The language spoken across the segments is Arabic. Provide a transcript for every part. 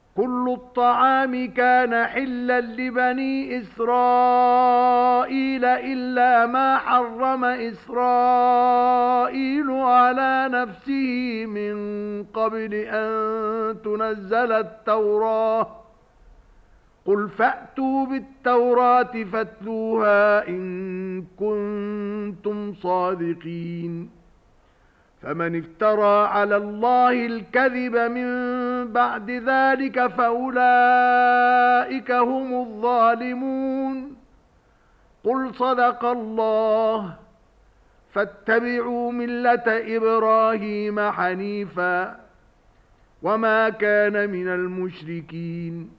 كل الطعام كان حلا لبني إسرائيل إلا ما حرم إسرائيل على نفسه من قبل أن تنزل التوراة. قل فأتوا بالتوراة فاتلوها إن كنتم صادقين. فمن افترى على الله الكذب من بعد ذلك فأولئك هم الظالمون. قل صدق الله. فاتبعوا ملة إبراهيم حنيفا وما كان من المشركين.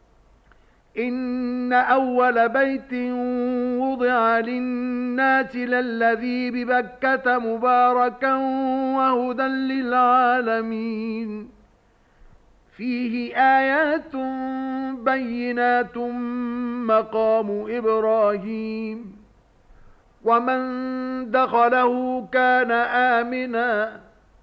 إن أول بيت وضع للناس للذي ببكة مباركا وهدى للعالمين. فيه آيات بينات مقام إبراهيم ومن دخله كان آمنا.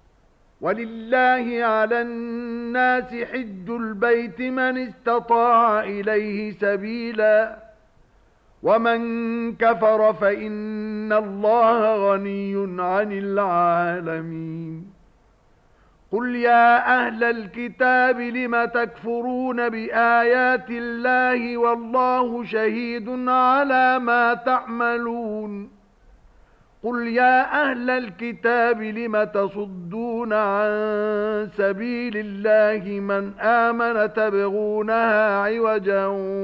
ولله على الناس حج البيت من استطاع إليه سبيلا ومن كفر فإن الله غني عن العالمين. قل يا أهل الكتاب لم تكفرون بآيات الله والله شهيد على ما تعملون. قل يا أهل الكتاب لم تصدون عن سبيل الله من آمن تبغونها عوجا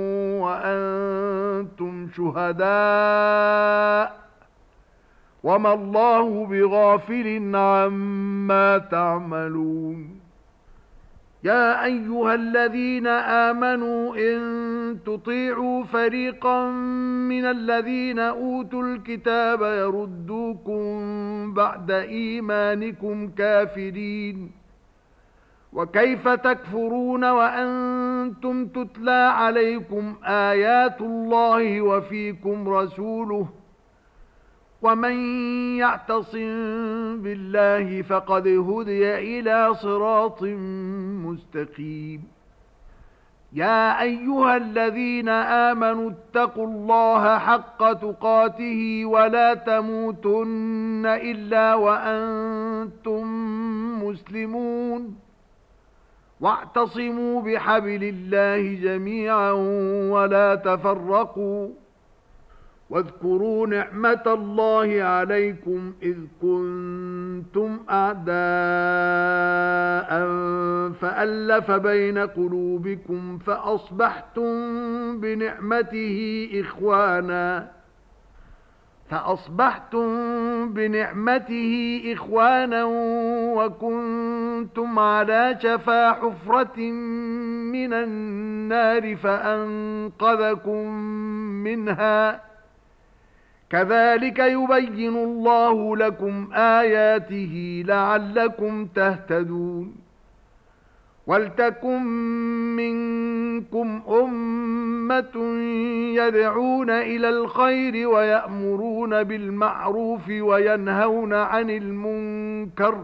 وأنتم شهداء وما الله بغافل عما تعملون. يا أيها الذين آمنوا إن تطيعوا فريقا من الذين أوتوا الكتاب يردوكم بعد إيمانكم كافرين. وكيف تكفرون وأنتم تتلى عليكم آيات الله وفيكم رسوله ومن يعتصم بالله فقد هدي إلى صراط مستقيم. يا أيها الذين آمنوا اتقوا الله حق تقاته ولا تموتن إلا وأنتم مسلمون. واعتصموا بحبل الله جميعا ولا تفرقوا. واذكروا نعمة الله عليكم إذ كنتم أعداء فألف بين قلوبكم فأصبحتم بنعمته إخوانا وكنتم على شفا حفرة من النار فأنقذكم منها. كذلك يبين الله لكم آياته لعلكم تهتدون. ولتكن منكم أمة يدعون إلى الخير ويأمرون بالمعروف وينهون عن المنكر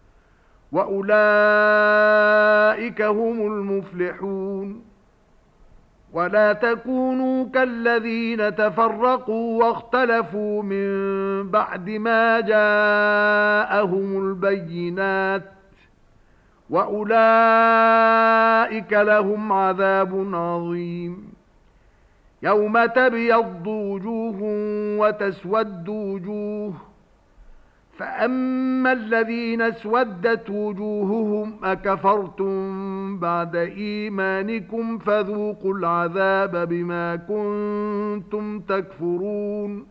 وأولئك هم المفلحون. ولا تكونوا كالذين تفرقوا واختلفوا من بعد ما جاءهم البينات وأولئك لهم عذاب عظيم. يوم تبيض وجوه وتسود وجوه فأما الذين اسودت وجوههم أكفرتم بعد إيمانكم فذوقوا العذاب بما كنتم تكفرون.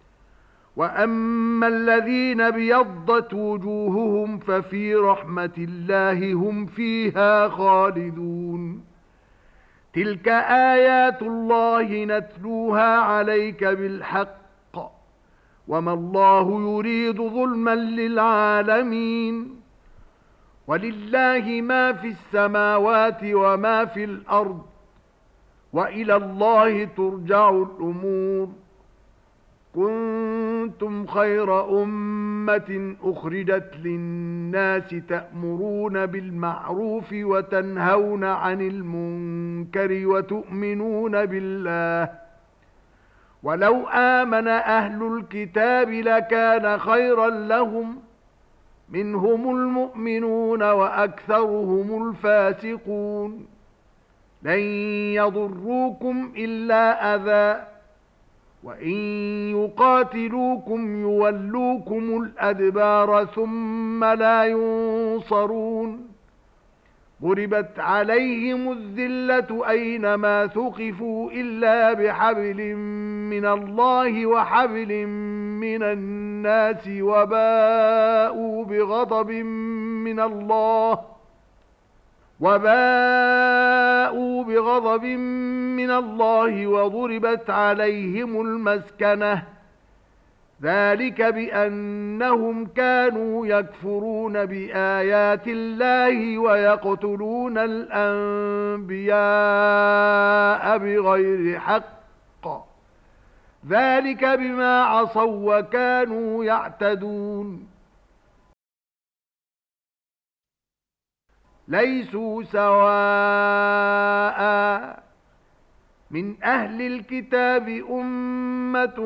وأما الذين ابيضت وجوههم ففي رحمة الله هم فيها خالدون. تلك آيات الله نتلوها عليك بالحق وما الله يريد ظلما للعالمين. ولله ما في السماوات وما في الأرض وإلى الله ترجع الأمور. كنتم خير أمة أخرجت للناس تأمرون بالمعروف وتنهون عن المنكر وتؤمنون بالله ولو آمن أهل الكتاب لكان خيرا لهم منهم المؤمنون وأكثرهم الفاسقون لن يضروكم إلا أذى وَإِن يُقَاتِلُوكُمْ يُوَلُّوكُمُ الْأَدْبَارَ ثُمَّ لَا يُنصَرُونَ ضُرِبَتْ عَلَيْهِمُ الذِّلَّةُ أَيْنَمَا ثُقِفُوا إِلَّا بِحَبْلٍ مِّنَ اللَّهِ وَحَبْلٍ مِّنَ النَّاسِ وَبَاءُوا بغضب من الله وضربت عليهم المسكنة ذلك بأنهم كانوا يكفرون بآيات الله ويقتلون الأنبياء بغير حق ذلك بما عصوا وكانوا يعتدون ليسوا سواء من أهل الكتاب أمة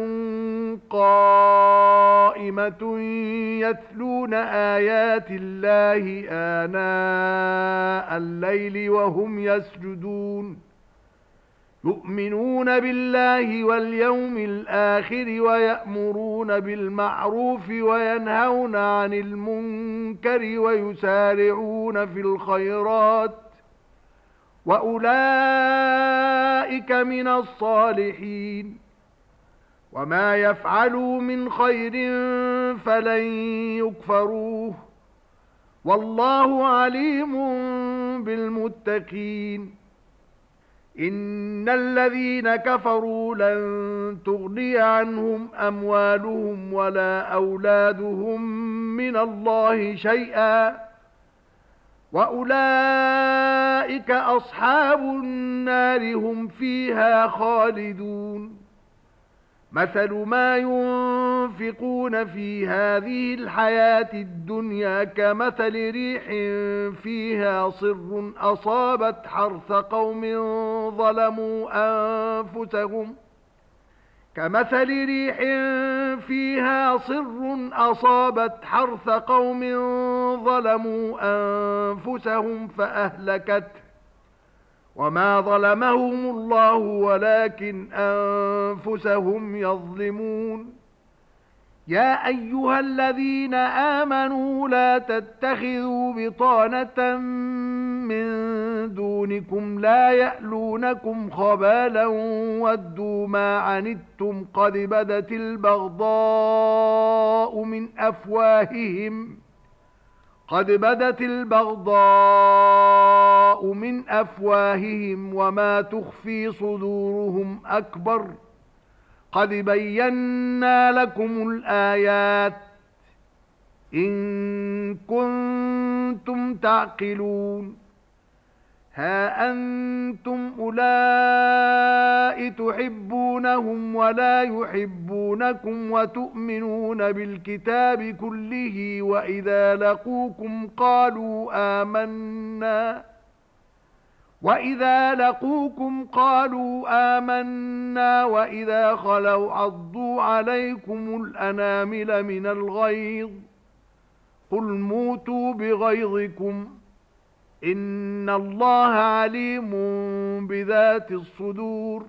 قائمة يتلون آيات الله آناء الليل وهم يسجدون يؤمنون بالله واليوم الآخر ويأمرون بالمعروف وينهون عن المنكر ويسارعون في الخيرات وأولئك من الصالحين وما يفعلوا من خير فلن يكفروه والله عليم بالمتقين إن الذين كفروا لن تغني عنهم أموالهم ولا أولادهم من الله شيئا وأولئك أصحاب النار هم فيها خالدون مثل ما ينفقون في هذه الحياة الدنيا كمثل ريح فيها صر أصابت حرث قوم ظلموا أنفسهم فأهلكته وما ظلمهم الله ولكن أنفسهم يظلمون يا أيها الذين آمنوا لا تتخذوا بطانة من دونكم لا يألونكم خبالا ودوا ما عنتم قد بدت البغضاء من أفواههم وما تخفي صدورهم أكبر قد بينا لكم الآيات إن كنتم تعقلون ها أنتم أولئك تحبونهم ولا يحبونكم وتؤمنون بالكتاب كله وإذا لقوكم قالوا آمنا وإذا خلوا عضوا عليكم الأنامل من الغيظ قل موتوا بغيظكم إن الله عليم بذات الصدور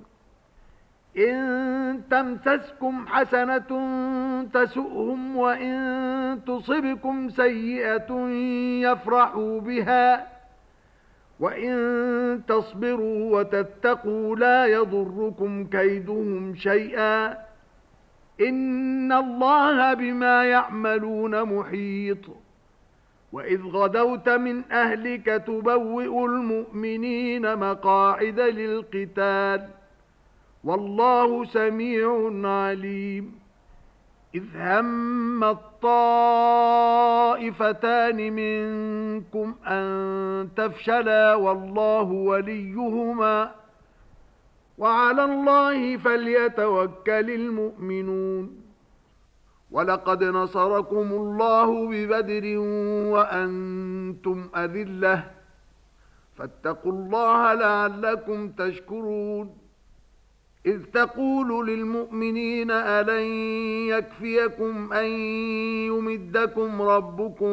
إن تمسسكم حسنة تسؤهم وإن تصبكم سيئة يفرحوا بها وَإِن تَصْبِرُوا وَتَتَّقُوا لَا يَضُرُّكُمْ كَيْدُهُمْ شَيْئًا إِنَّ اللَّهَ بِمَا يَعْمَلُونَ مُحِيطٌ وَإِذْ غَدَوْتَ مِنْ أَهْلِكَ تُبَوِّئُ الْمُؤْمِنِينَ مَقَاعِدَ لِلْقِتَالِ وَاللَّهُ سَمِيعٌ عَلِيمٌ إِذْ هَمَّ الطَّائِفَتَانِ مِنكُمْ أَن تَفْشَلَا وَاللَّهُ وَلِيُّهُمَا وعلى الله فليتوكل المؤمنون ولقد نصركم الله ببدر وأنتم أذلة فاتقوا الله لعلكم تشكرون إذ تقول للمؤمنين ألن يكفيكم أن يمدكم ربكم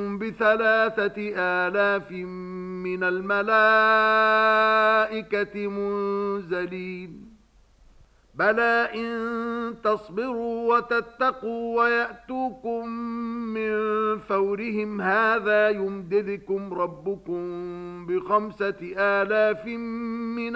ب3,000 من الملائكة منزلين بلى إن تصبروا وتتقوا ويأتوكم من فورهم هذا يمددكم ربكم ب5,000 من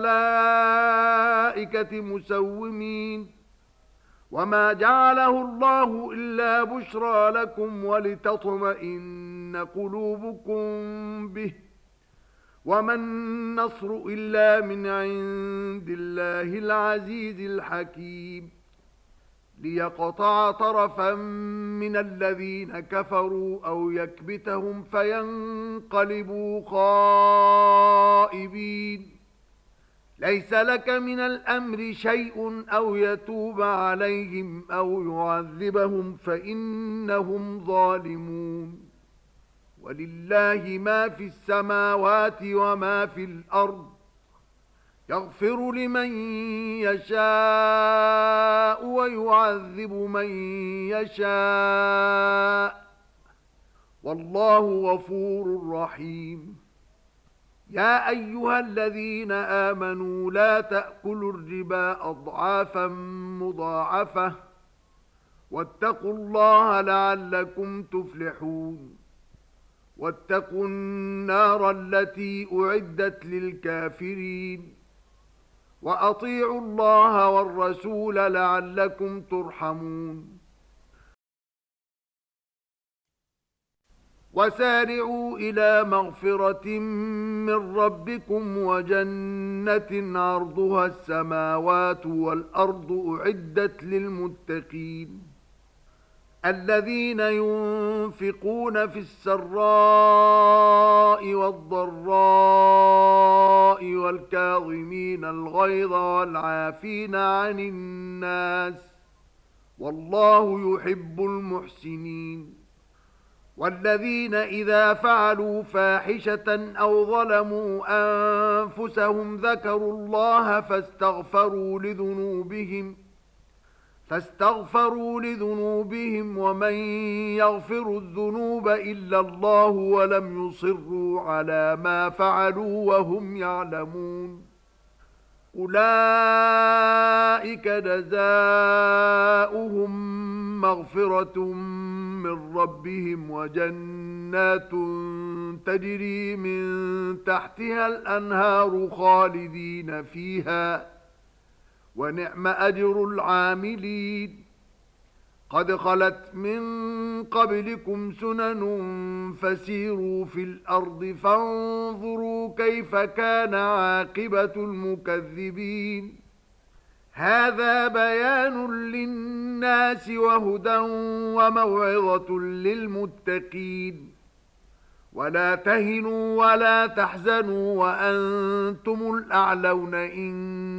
الملائكة مسومين وما جعله الله إلا بشرى لكم ولتطمئن قلوبكم به وما النصر إلا من عند الله العزيز الحكيم ليقطع طرفا من الذين كفروا أو يكبتهم فينقلبوا خائبين ليس لك من الأمر شيء أو يتوب عليهم أو يعذبهم فإنهم ظالمون ولله ما في السماوات وما في الأرض يغفر لمن يشاء ويعذب من يشاء والله غفور رحيم يا أيها الذين آمنوا لا تأكلوا الربا أضعافا مضاعفة واتقوا الله لعلكم تفلحون واتقوا النار التي أعدت للكافرين وأطيعوا الله والرسول لعلكم ترحمون وسارعوا إلى مغفرة من ربكم وجنة عرضها السماوات والأرض أعدت للمتقين الذين ينفقون في السراء والضراء والكاظمين الغيظ والعافين عن الناس والله يحب المحسنين والذين إذا فعلوا فاحشة أو ظلموا أنفسهم ذكروا الله فاستغفروا لذنوبهم ومن يغفر الذنوب إلا الله ولم يصروا على ما فعلوا وهم يعلمون أولئك جزاؤهم مغفرة من ربهم وجنات تجري من تحتها الأنهار خالدين فيها ونعم أجر العاملين قد خلت من قبلكم سنن فسيروا في الأرض فانظروا كيف كان عاقبة المكذبين هذا بيان للناس وهدى وموعظة للمتقين ولا تهنوا ولا تحزنوا وأنتم الأعلون إن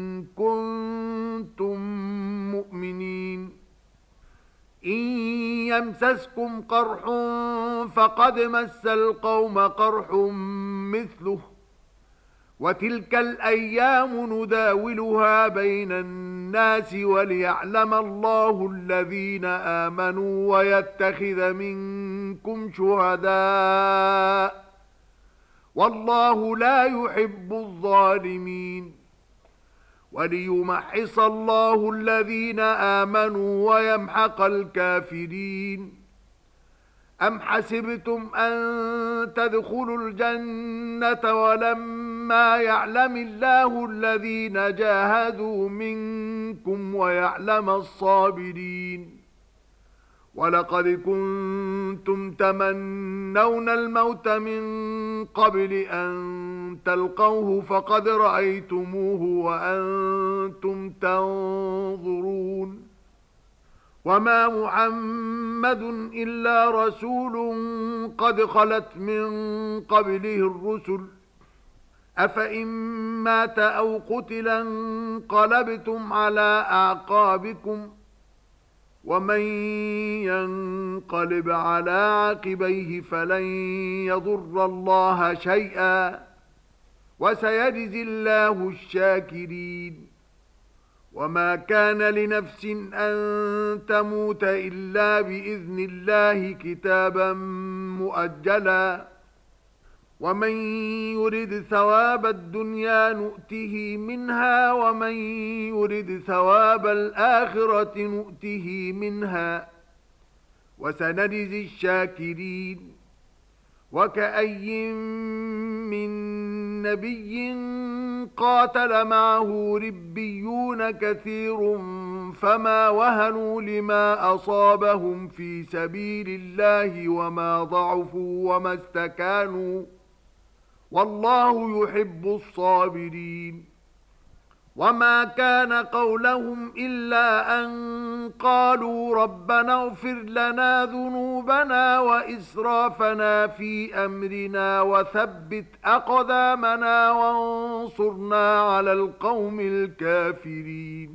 كنتم مؤمنين إن يمسسكم قرح فقد مس القوم قرح مثله وتلك الأيام نداولها بين الناس وليعلم الله الذين آمنوا ويتخذ منكم شهداء والله لا يحب الظالمين وليمحص الله الذين آمنوا ويمحق الكافرين أم حسبتم أن تدخلوا الجنة ولما يعلم الله الذين جاهدوا منكم ويعلم الصابرين ولقد كنتم تمنون الموت من قبل أن تلقوه فقد رأيتموه وأنتم تنظرون وما محمد إلا رسول قد خلت من قبله الرسل أفإن مات أو قتل انقلبتم على أعقابكم ومن ينقلب على عقبيه فلن يضر الله شيئا وسيجزي الله الشاكرين وما كان لنفس أن تموت إلا بإذن الله كتابا مؤجلا ومن يرد ثواب الدنيا نؤته منها ومن يرد ثواب الآخرة نؤته منها وسنجزي الشاكرين وكأي من نبي قاتل معه ربيون كثير فما وهنوا لما أصابهم في سبيل الله وما ضعفوا وما استكانوا والله يحب الصابرين وما كان قولهم إلا أن قالوا ربنا اغفر لنا ذنوبنا وإسرافنا في أمرنا وثبت أقدامنا وانصرنا على القوم الكافرين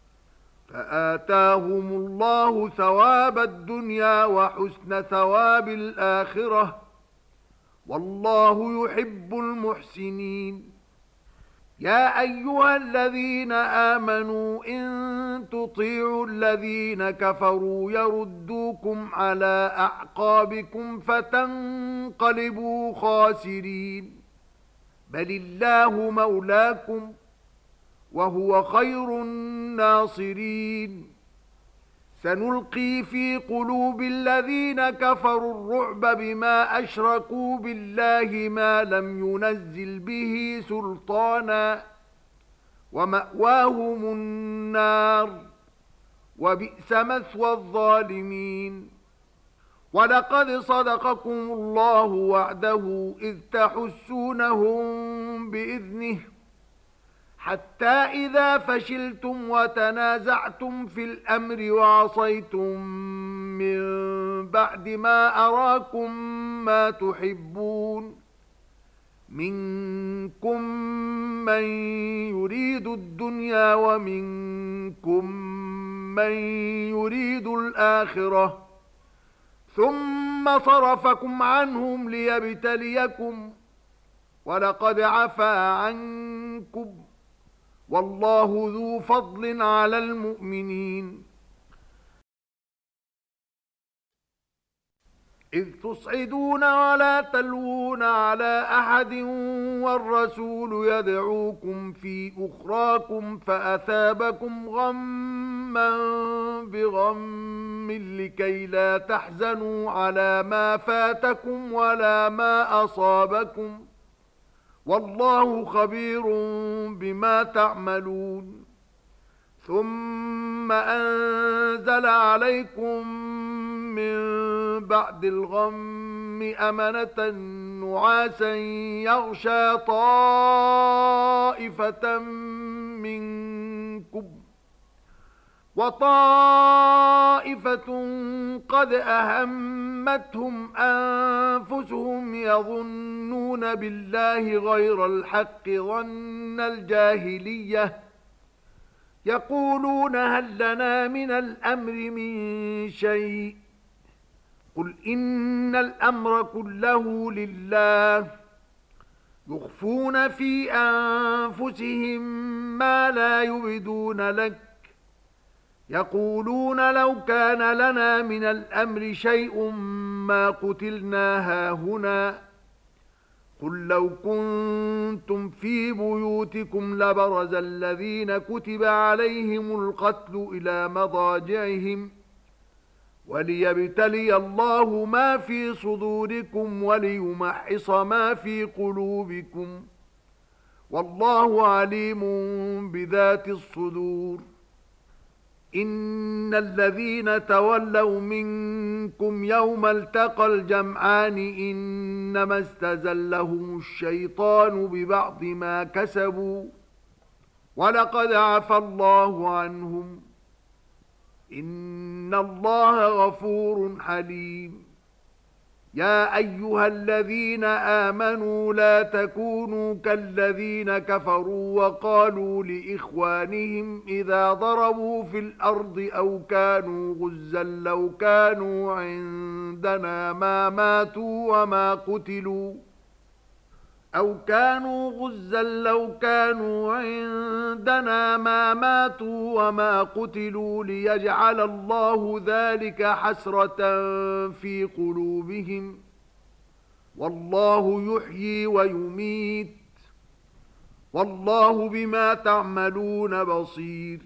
فآتاهم الله ثواب الدنيا وحسن ثواب الآخرة والله يحب المحسنين يا أيها الذين آمنوا إن تطيعوا الذين كفروا يردوكم على أعقابكم فتنقلبوا خاسرين بل الله مولاكم وهو خير الناصرين سنلقي في قلوب الذين كفروا الرعب بما أشركوا بالله ما لم ينزل به سلطانا ومأواهم النار وبئس مثوى الظالمين ولقد صدقكم الله وعده إذ تحسونهم بإذنه حتى إذا فشلتم وتنازعتم في الأمر وعصيتم من بعد ما أراكم ما تحبون منكم من يريد الدنيا ومنكم من يريد الآخرة ثم صرفكم عنهم ليبتليكم ولقد عفا عنكم والله ذو فضل على المؤمنين إذ تصعدون ولا تلوون على أحد والرسول يدعوكم في أخراكم فأثابكم غما بغم لكي لا تحزنوا على ما فاتكم ولا ما أصابكم والله خبير بما تعملون ثم أنزل عليكم من بعد الغم أمنة نعاسا يغشى طائفة منكم وطائفة قد أهمتهم أنفسهم يظنون بالله غير الحق ظن الجاهلية يقولون هل لنا من الأمر من شيء قل إن الأمر كله لله يخفون في أنفسهم ما لا يبدون لك يقولون لو كان لنا من الأمر شيء ما قتلنا هاهنا قل لو كنتم في بيوتكم لبرز الذين كتب عليهم القتل إلى مضاجعهم وليبتلي الله ما في صدوركم وليمحص ما في قلوبكم والله عليم بذات الصدور إن الذين تولوا منكم يوم التقى الجمعان إنما استزلهم الشيطان ببعض ما كسبوا ولقد عفى الله عنهم إن الله غفور حليم يا أيها الذين آمنوا لا تكونوا كالذين كفروا وقالوا لإخوانهم إذا ضربوا في الأرض أو كانوا غزا لو كانوا عندنا ما ماتوا وما قتلوا ليجعل الله ذلك حسرة في قلوبهم والله يحيي ويميت والله بما تعملون بصير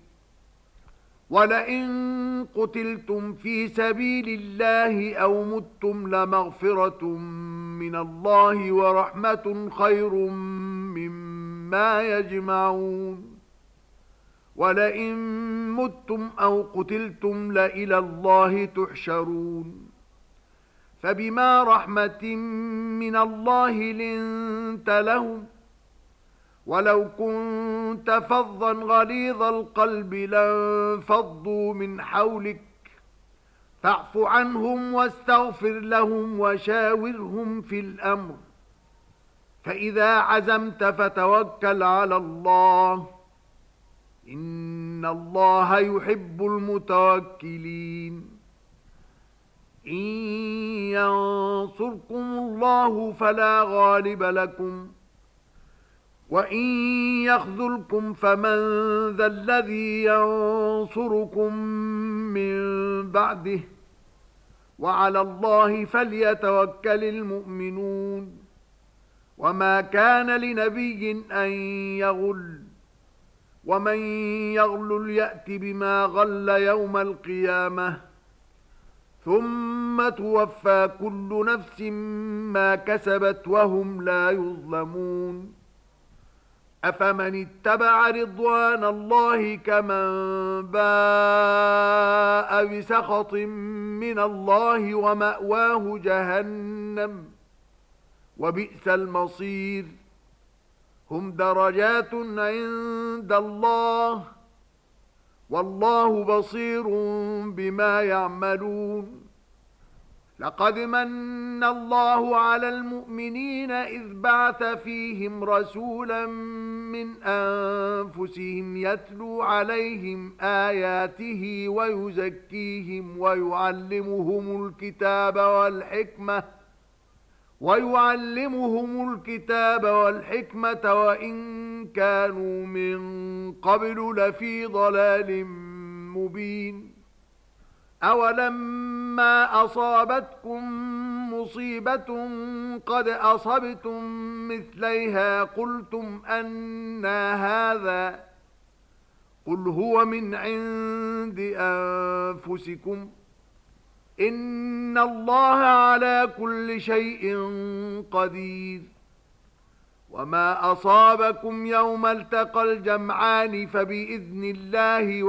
ولئن قتلتم في سبيل الله أو متم لمغفرة من الله ورحمة خير مما يجمعون ولئن متم أو قتلتم لإلى الله تحشرون فبما رحمة من الله لنت لهم ولو كنت فظا غليظ القلب لانفضوا من حولك فاعف عنهم واستغفر لهم وشاورهم في الأمر فإذا عزمت فتوكل على الله إن الله يحب المتوكلين إن ينصركم الله فلا غالب لكم وَإِن يَخْذُلْكُمْ فَمَنْ ذَا الَّذِي يَنصُرُكُم مِّن بَعْدِهِ وَعَلَى اللَّهِ فَلْيَتَوَكَّلِ الْمُؤْمِنُونَ وَمَا كَانَ لِنَبِيٍّ أَن يَغُلَّ وَمَن يَغْلُلْ يَأْتِ بِمَا غَلَّ يَوْمَ الْقِيَامَةِ ثُمَّ تُوَفَّى كُلُّ نَفْسٍ مَّا كَسَبَتْ وَهُمْ لا يُظْلَمُونَ أفمن اتبع رضوان الله كمن باء بسخط من الله ومأواه جهنم وبئس المصير هم درجات عند الله والله بصير بما يعملون لقد من الله على المؤمنين إذ بعث فيهم رسولا من أنفسهم يتلو عليهم آياته ويزكيهم ويعلمهم الكتاب والحكمة وإن كانوا من قبل لفي ضلال مبين أولما أصابتكم مصيبة قد أصبتم مثليها قلتم أنى هذا قل هو من عند أنفسكم إن الله على كل شيء قدير وما أصابكم يوم التقى الجمعان فبإذن الله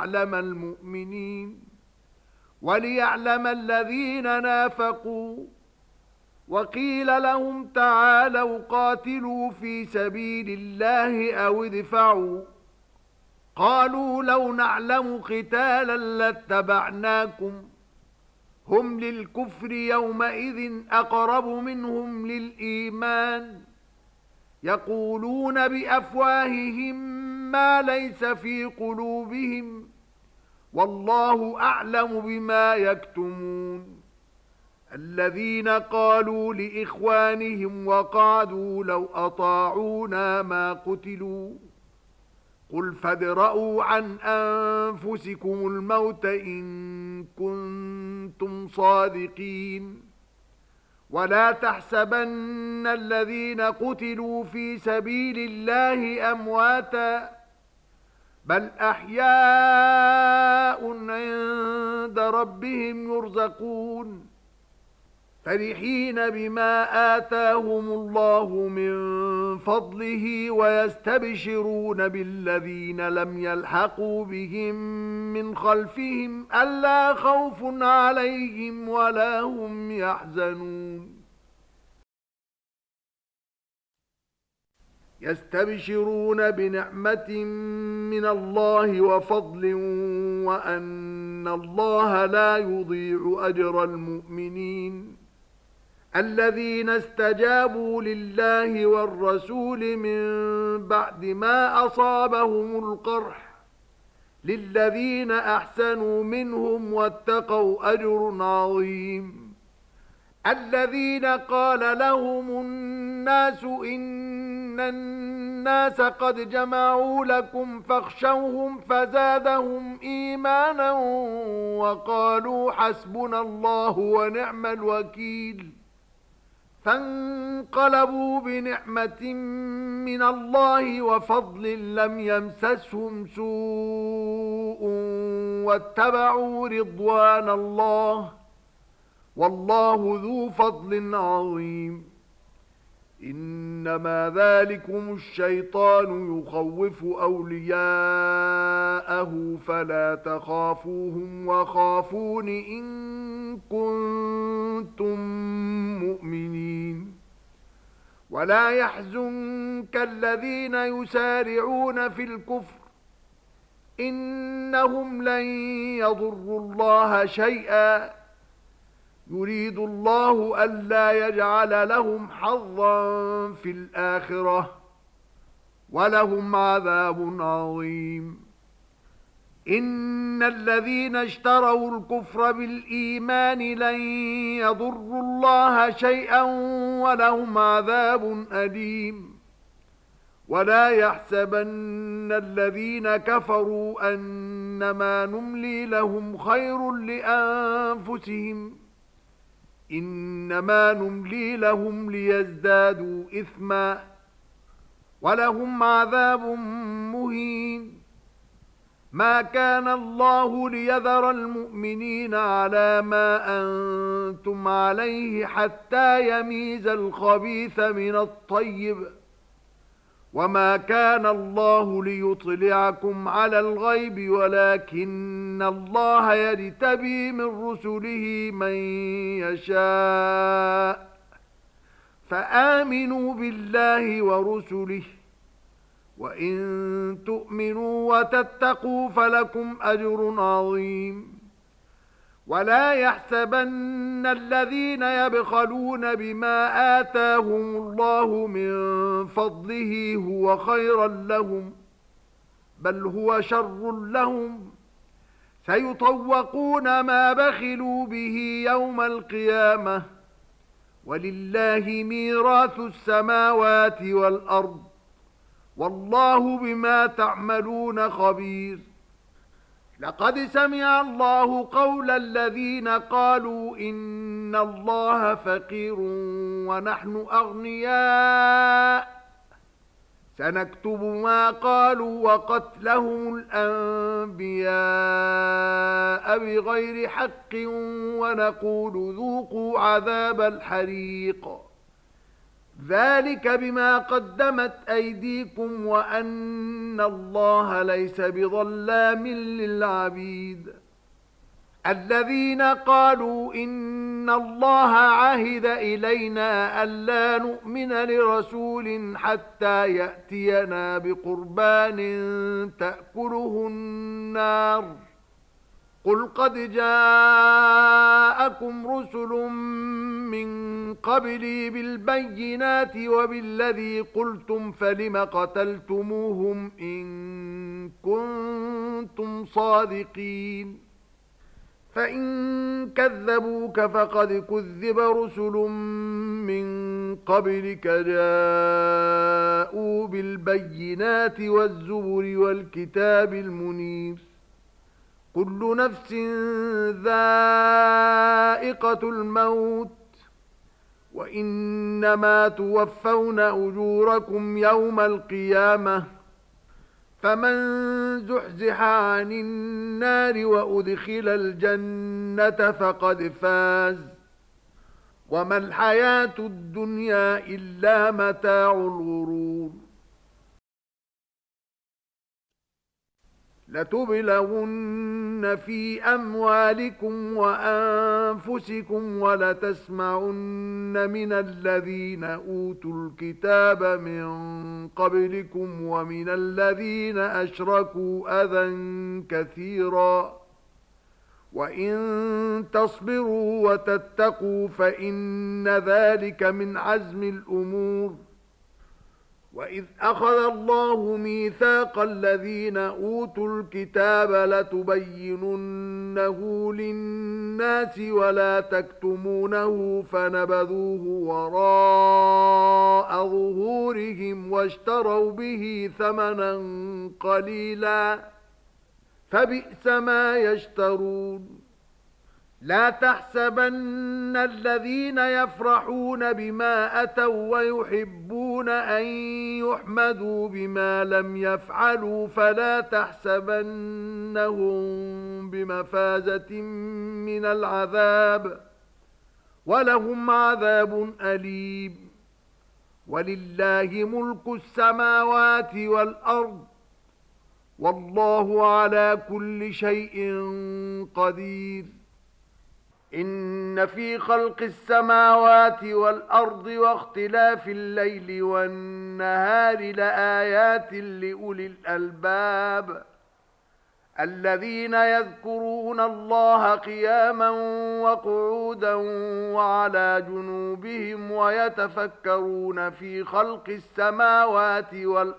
وليعلم الذين نافقوا وقيل لهم تعالوا قاتلوا في سبيل الله أو ادفعوا قالوا لو نعلم قتالا لاتبعناكم هم للكفر يومئذ أقرب منهم للإيمان يقولون بأفواههم ما ليس في قلوبهم والله أعلم بما يكتمون الذين قالوا لإخوانهم وقعدوا لو أطاعونا ما قتلوا قل فادرءوا عن أنفسكم الموت إن كنتم صادقين ولا تحسبن الذين قتلوا في سبيل الله أمواتا بل أحياء عند ربهم يرزقون فرحين بما آتاهم الله من فضله ويستبشرون بالذين لم يلحقوا بهم من خلفهم ألا خوف عليهم ولا هم يحزنون يستبشرون بنعمة من الله وفضل وأن الله لا يضيع أجر المؤمنين الذين استجابوا لله والرسول من بعد ما أصابهم القرح للذين أحسنوا منهم واتقوا أجر عظيم. الذين قال لهم الناس إن الناس قد جمعوا لكم فاخشوهم فزادهم إيمانا وقالوا حسبنا الله ونعم الوكيل. فانقلبوا بنعمة من الله وفضل لم يمسسهم سوء واتبعوا رضوان الله والله ذو فضل عظيم. إنما ذلكم الشيطان يخوف أولياءه فلا تخافوهم وخافون إن كنتم مؤمنين. ولا يحزنك الذين يسارعون في الكفر إنهم لن يضروا الله شيئا يريد الله ألا يجعل لهم حظا في الآخرة ولهم عذاب عظيم. إن الذين اشتروا الكفر بالإيمان لن يضروا الله شيئا ولهم عذاب أليم. ولا يحسبن الذين كفروا أنما نملي لهم خير لأنفسهم إنما نملي لهم ليزدادوا إثما ولهم عذاب مهين. ما كان الله ليذر المؤمنين على ما أنتم عليه حتى يميز الخبيث من الطيب وما كان الله ليطلعكم على الغيب ولكن الله يجتبي من رسله من يشاء فآمنوا بالله ورسله وإن تؤمنوا وتتقوا فلكم أجر عظيم. ولا يحسبن الذين يبخلون بما آتاهم الله من فضله هو خيرا لهم بل هو شر لهم سيطوقون ما بخلوا به يوم القيامة ولله ميراث السماوات والأرض والله بما تعملون خبير. لقد سمع الله قول الذين قالوا إن الله فقير ونحن أغنياء سنكتب ما قالوا وقتلهم الأنبياء بغير حق ونقول ذوقوا عذاب الحريق ذلك بما قدمت أيديكم وأن الله ليس بظلام للعبيد. الذين قالوا إن الله عهد إلينا ألا نؤمن لرسول حتى يأتينا بقربان تأكله النار قل قد جاءكم رسل من قبلي بالبينات وبالذي قلتم فلم قتلتموهم إن كنتم صادقين. فإن كذبوك فقد كذب رسل من قبلك جاءوا بالبينات والزبر والكتاب المنير. كل نفس ذائقة الموت وإنما توفون أجوركم يوم القيامة فمن زحزح عن النار وأدخل الجنة فقد فاز وما الحياة الدنيا إلا متاع الغرور. لتبلغن في أموالكم وأنفسكم ولتسمعن من الذين أوتوا الكتاب من قبلكم ومن الذين أشركوا أذى كثيرا وإن تصبروا وتتقوا فإن ذلك من عزم الأمور. وإذ أخذ الله ميثاق الذين أوتوا الكتاب لتبيننه للناس ولا تكتمونه فنبذوه وراء ظهورهم واشتروا به ثمنا قليلا فبئس ما يشترون. لا تحسبن الذين يفرحون بما أتوا ويحبون أن يحمدوا بما لم يفعلوا فلا تحسبنهم بمفازة من العذاب ولهم عذاب أليم. ولله ملك السماوات والأرض والله على كل شيء قدير. إن في خلق السماوات والأرض واختلاف الليل والنهار لآيات لأولي الألباب الذين يذكرون الله قياما وقعودا وعلى جنوبهم ويتفكرون في خلق السماوات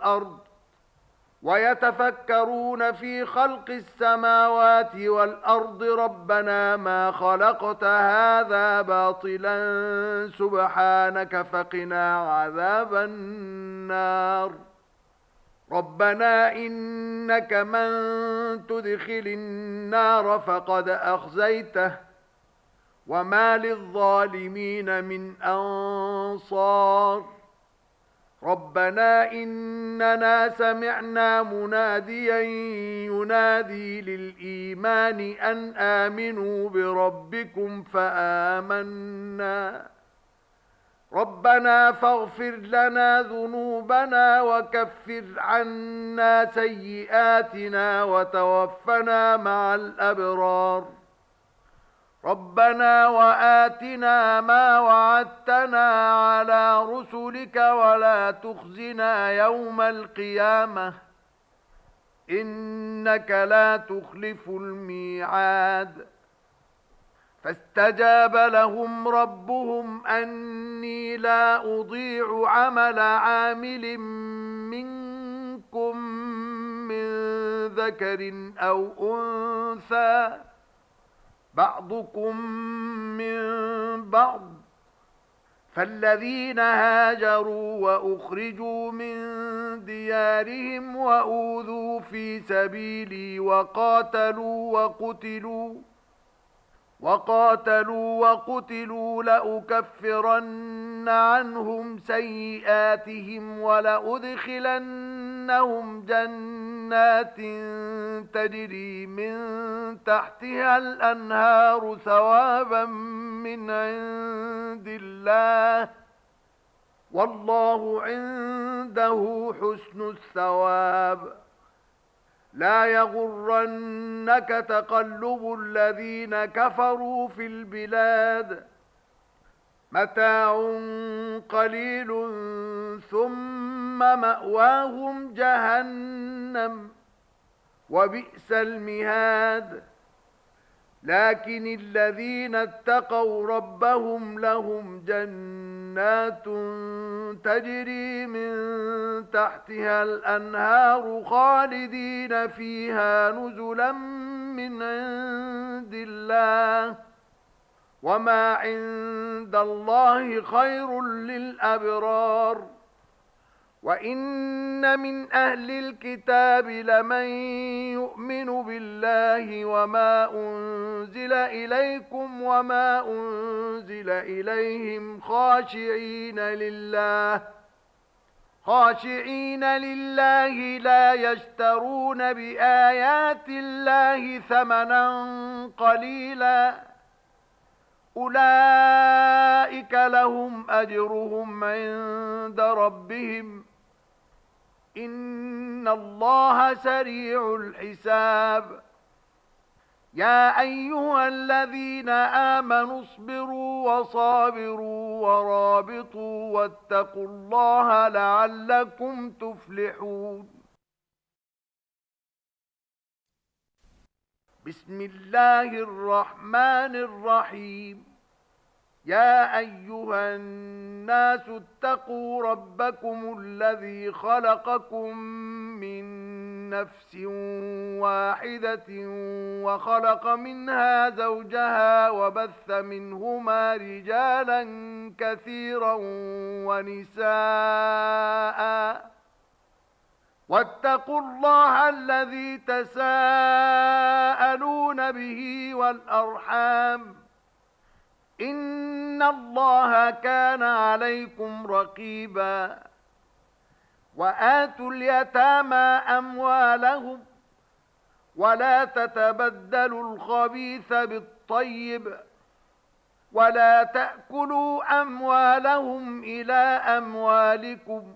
والأرض ربنا ما خلقت هذا باطلا سبحانك فقنا عذاب النار. ربنا إنك من تدخل النار فقد أخزيته وما للظالمين من أنصار. ربنا إننا سمعنا مناديا ينادي للإيمان أن آمنوا بربكم فآمنا. ربنا فاغفر لنا ذنوبنا وكفر عنا سيئاتنا وتوفنا مع الأبرار. ربنا وآتنا ما وعدتنا على رسلك ولا تخزنا يوم القيامة إنك لا تخلف الميعاد. فاستجاب لهم ربهم أني لا أضيع عمل عامل منكم من ذكر أو أنثى بعضكم من بعض. فالذين هاجروا وأخرجوا من ديارهم وأوذوا في سبيلي وقاتلوا وقتلوا لأكفرن عنهم سيئاتهم ولأدخلنهم جنات تجري من تحتها الأنهار ثوابا من عند الله والله عنده حسن الثواب. لا يغرنك تقلب الذين كفروا في البلاد متاع قليل ثم مأواهم جهنم وبئس المهاد. لكن الذين اتقوا ربهم لهم جنات تجري من تحتها الأنهار خالدين فيها نزلا من عند الله وما عند الله خير للأبرار. وإن من أهل الكتاب لمن يؤمن بالله وما أنزل إليكم وما أنزل إليهم خاشعين لله لا يشترون بآيات الله ثمنا قليلا أولئك لهم أجرهم عند ربهم إن الله سريع الحساب. يا أيها الذين آمنوا اصبروا وصابروا ورابطوا واتقوا الله لعلكم تفلحون. بسم الله الرحمن الرحيم يا أيها الناس اتقوا ربكم الذي خلقكم من نفس واحدة وخلق منها زوجها وبث منهما رجالا كثيرا ونساء واتقوا الله الذي تساءلون به والأرحام إن الله كان عليكم رقيبا وآتوا اليتامى أموالهم ولا تتبدلوا الخبيث بالطيب ولا تأكلوا أموالهم إلى أموالكم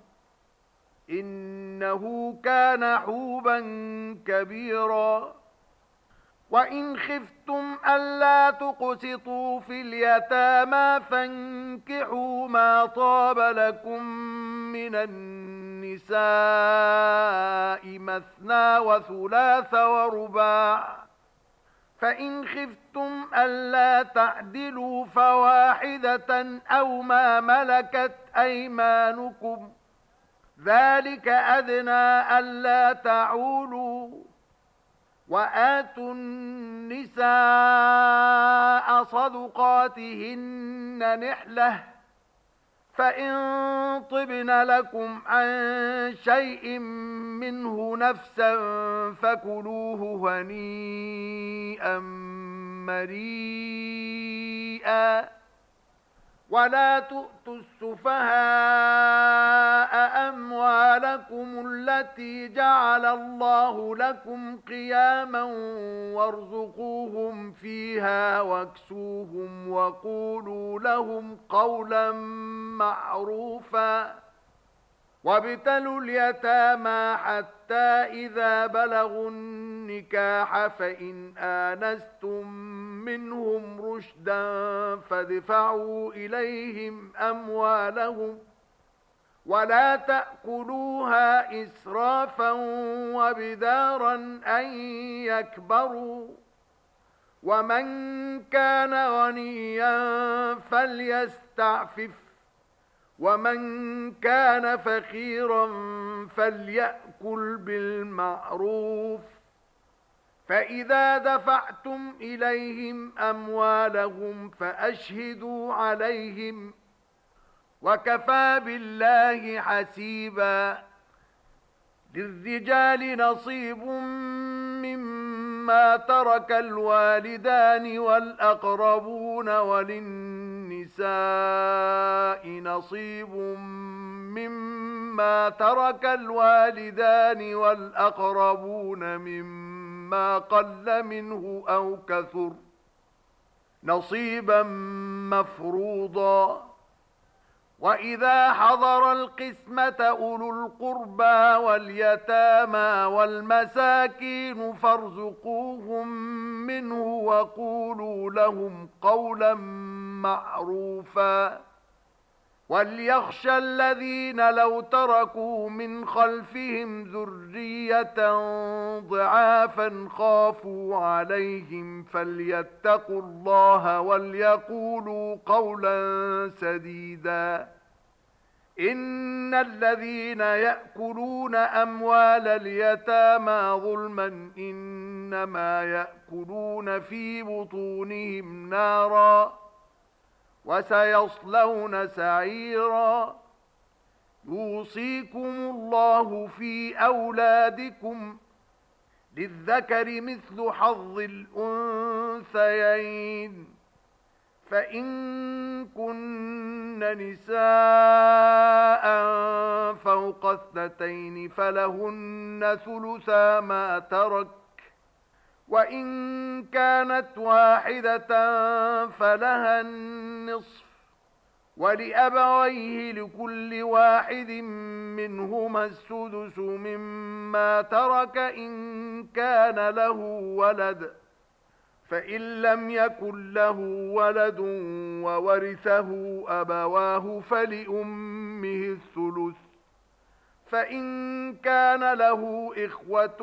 إنه كان حوبا كبيرا وإن خفتم ألا تقسطوا في اليتامى فانكحوا ما طاب لكم من النساء مثنى وثلاث ورباع فإن خفتم ألا تعدلوا فواحدة أو ما ملكت أيمانكم ذلك أدنى ألا تعولوا وآتوا النساء صدقاتهن نحلة فإن طبن لكم عن شيء منه نفسا فكلوه هنيئا مريئا ولا تؤتوا السفهاء أموالكم التي جعل الله لكم قياما وارزقوهم فيها واكسوهم وقولوا لهم قولا معروفا وابتلوا اليتامى حتى إذا بلغوا النكاح فإن آنستم منهم رشدا فادفعوا إليهم أموالهم ولا تأكلوها إسرافا وبدارا أن يكبروا ومن كان غنيا فليستعفف ومن كان فقيرا فليأكل بالمعروف فإذا دفعتم إليهم أموالهم فأشهدوا عليهم وكفى بالله حسيبا للرجال نصيب مما ترك الوالدان والأقربون وللنساء نصيب مما ترك الوالدان والأقربون مما قل منه أو كثر نصيبا مفروضا وإذا حضر القسمة أولو القربى واليتامى والمساكين فارزقوهم منه وقولوا لهم قولا معروفا وليخشى الذين لو تركوا من خلفهم ذرية ضعافا خافوا عليهم فليتقوا الله وليقولوا قولا سديدا إن الذين يأكلون أموال اليتامى ظلما إنما يأكلون في بطونهم نارا وسيصلون سعيرا يوصيكم الله في أولادكم للذكر مثل حظ الأنثيين فإن كن نساء فوق 2 فلهن ثلثا ما ترك وإن كانت واحدة فلها النصف ولأبويه لكل واحد منهما السدس مما ترك إن كان له ولد فإن لم يكن له ولد وورثه أبواه فلأمه الثلث فإن كان له إخوة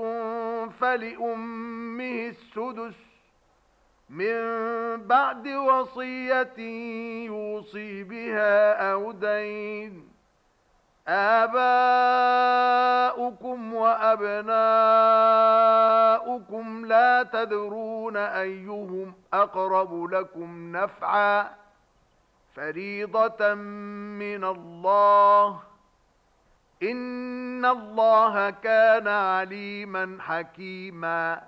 فلأمه السدس من بعد وصية يوصي بها أو دين. آباؤكم وأبناؤكم لا تدرون أيهم أقرب لكم نفعا فريضة من الله إن الله كان عليما حكيما.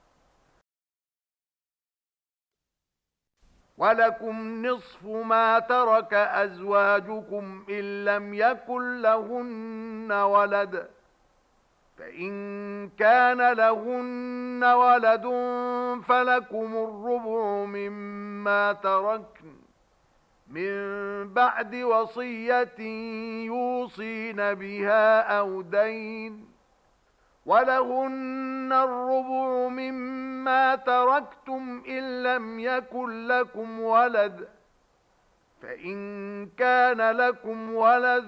ولكم نصف ما ترك أزواجكم إن لم يكن لهن ولد فإن كان لهن ولد فلكم الربع مما تركن من بعد وصية يوصين بها أو دين ولهن الربع مما تركتم إن لم يكن لكم ولد فإن كان لكم ولد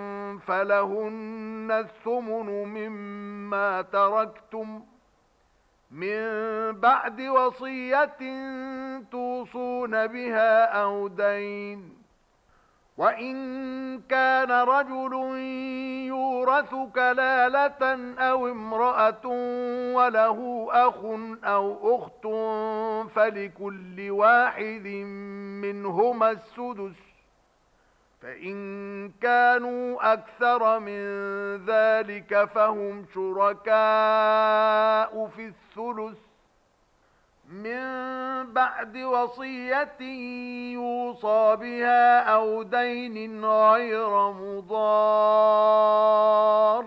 فلهن الثمن مما تركتم من بعد وصية توصون بها أو دين. وإن كان رجل يورث كلالة أو امرأة وله أخ أو أخت فلكل واحد منهما السدس فإن كانوا أكثر من ذلك فهم شركاء في الثلث من بعد وصية يوصى بها أو دين غير مضار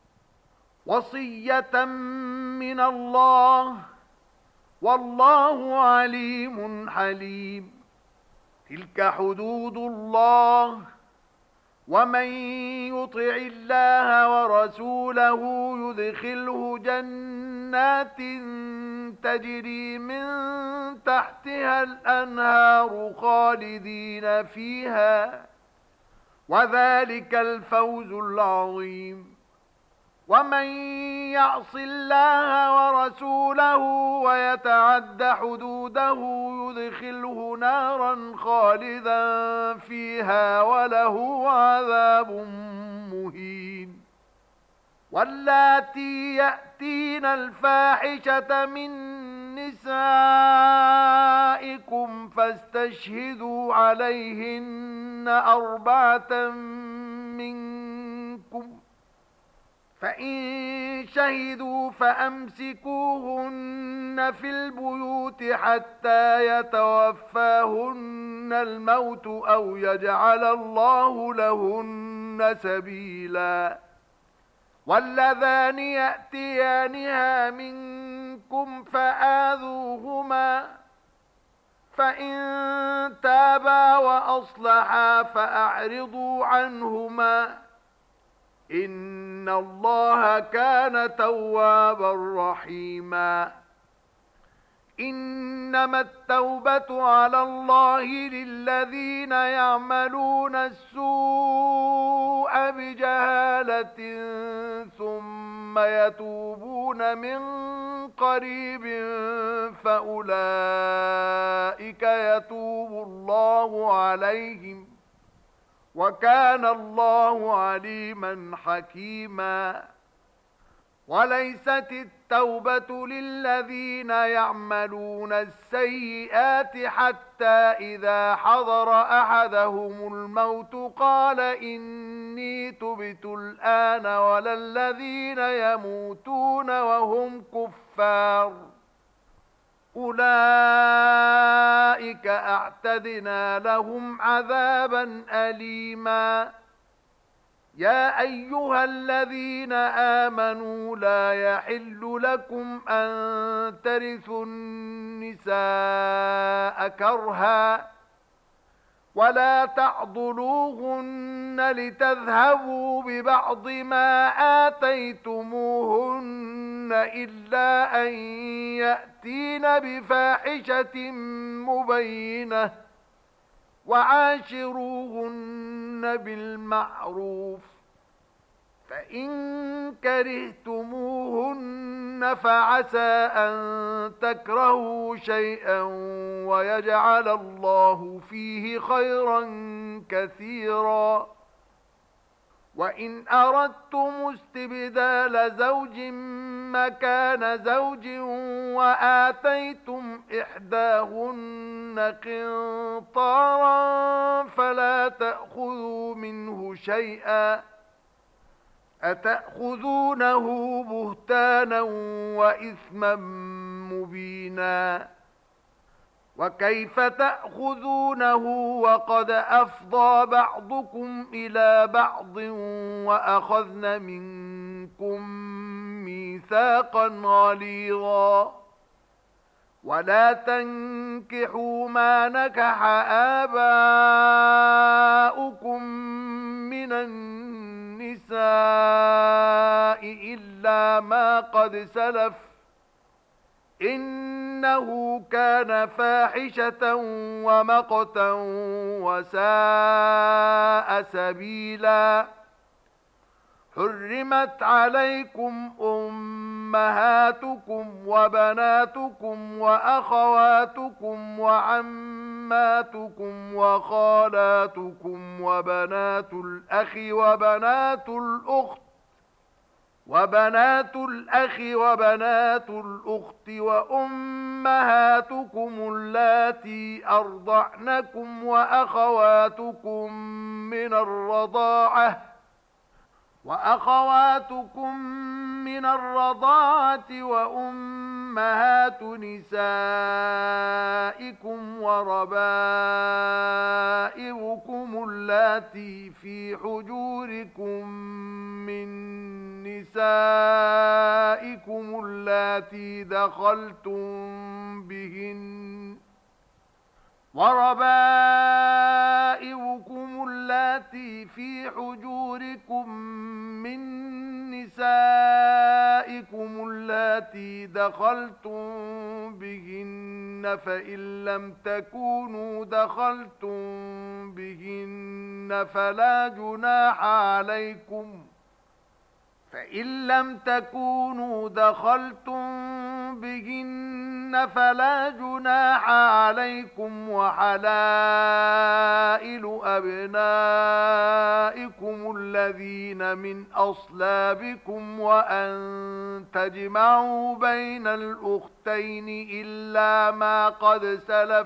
وصية من الله والله عليم حليم. تلك حدود الله ومن يطع الله ورسوله يدخله جنات تجري من تحتها الأنهار خالدين فيها وذلك الفوز العظيم. ومن يعص الله ورسوله ويتعد حدوده يدخله نارا خالدا فيها وله عذاب مهين. واللاتي يأتين الفاحشة من نسائكم فاستشهدوا عليهن 4 منكم فإن شهدوا فأمسكوهن في البيوت حتى يتوفاهن الموت أو يجعل الله لهن سبيلا. واللذان يأتيانها منكم فآذوهما فإن تابا وأصلحا فأعرضوا عنهما إن الله كان توابا رحيما. إنما التوبة على الله للذين يعملون السوء بجهالة ثم يتوبون من قريب فأولئك يتوب الله عليهم وكان الله عليما حكيما. وليست التوبة للذين يعملون السيئات حتى إذا حضر أحدهم الموت قال إني تبت الآن ولا الذين يموتون وهم كفار أولئك أعتدنا لهم عذابا أليما. يا أيها الذين آمنوا لا يحل لكم أن ترثوا النساء كرها ولا تعضلوهن لتذهبوا ببعض ما آتيتموهن إلا أن يأتين بفاحشة مبينة وعاشروهن بالمعروف فإن كرهتموهن فعسى أن تكرهوا شيئا ويجعل الله فيه خيرا كثيرا. وإن أردتم استبدال زوج مكان زوج وآتيتم إحداهن قنطارا فلا تأخذوا منه شيئا أتأخذونه بهتانا وإثما مبينا. وكيف تأخذونه وقد أفضى بعضكم إلى بعض وأخذن منكم ميثاقا غليظا. ولا تنكحوا ما نكح آباؤكم من النساء إلا ما قد سلف إنه كان فاحشة ومقتا وساء سبيلا. حرمت عليكم أمهاتكم وبناتكم وأخواتكم وعماتكم وخالاتكم وبنات الأخ وبنات الأخت وأمهاتكم اللاتي أرضعنكم وأخواتكم من الرضاعة وأمهات نسائكم وربائبكم اللاتي في حجوركم من نسائكم اللاتي دخلتم بهن وربائبكم اللاتي في حجوركم من نسائكم اللاتي دخلتم بهن فإن لم تكونوا دخلتم بهن فلا جناح عليكم وحلائل أبنائكم الذين من أصلابكم وأن تجمعوا بين الأختين إلا ما قد سلف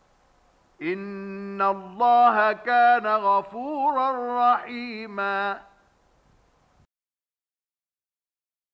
إن الله كان غفورا رحيما.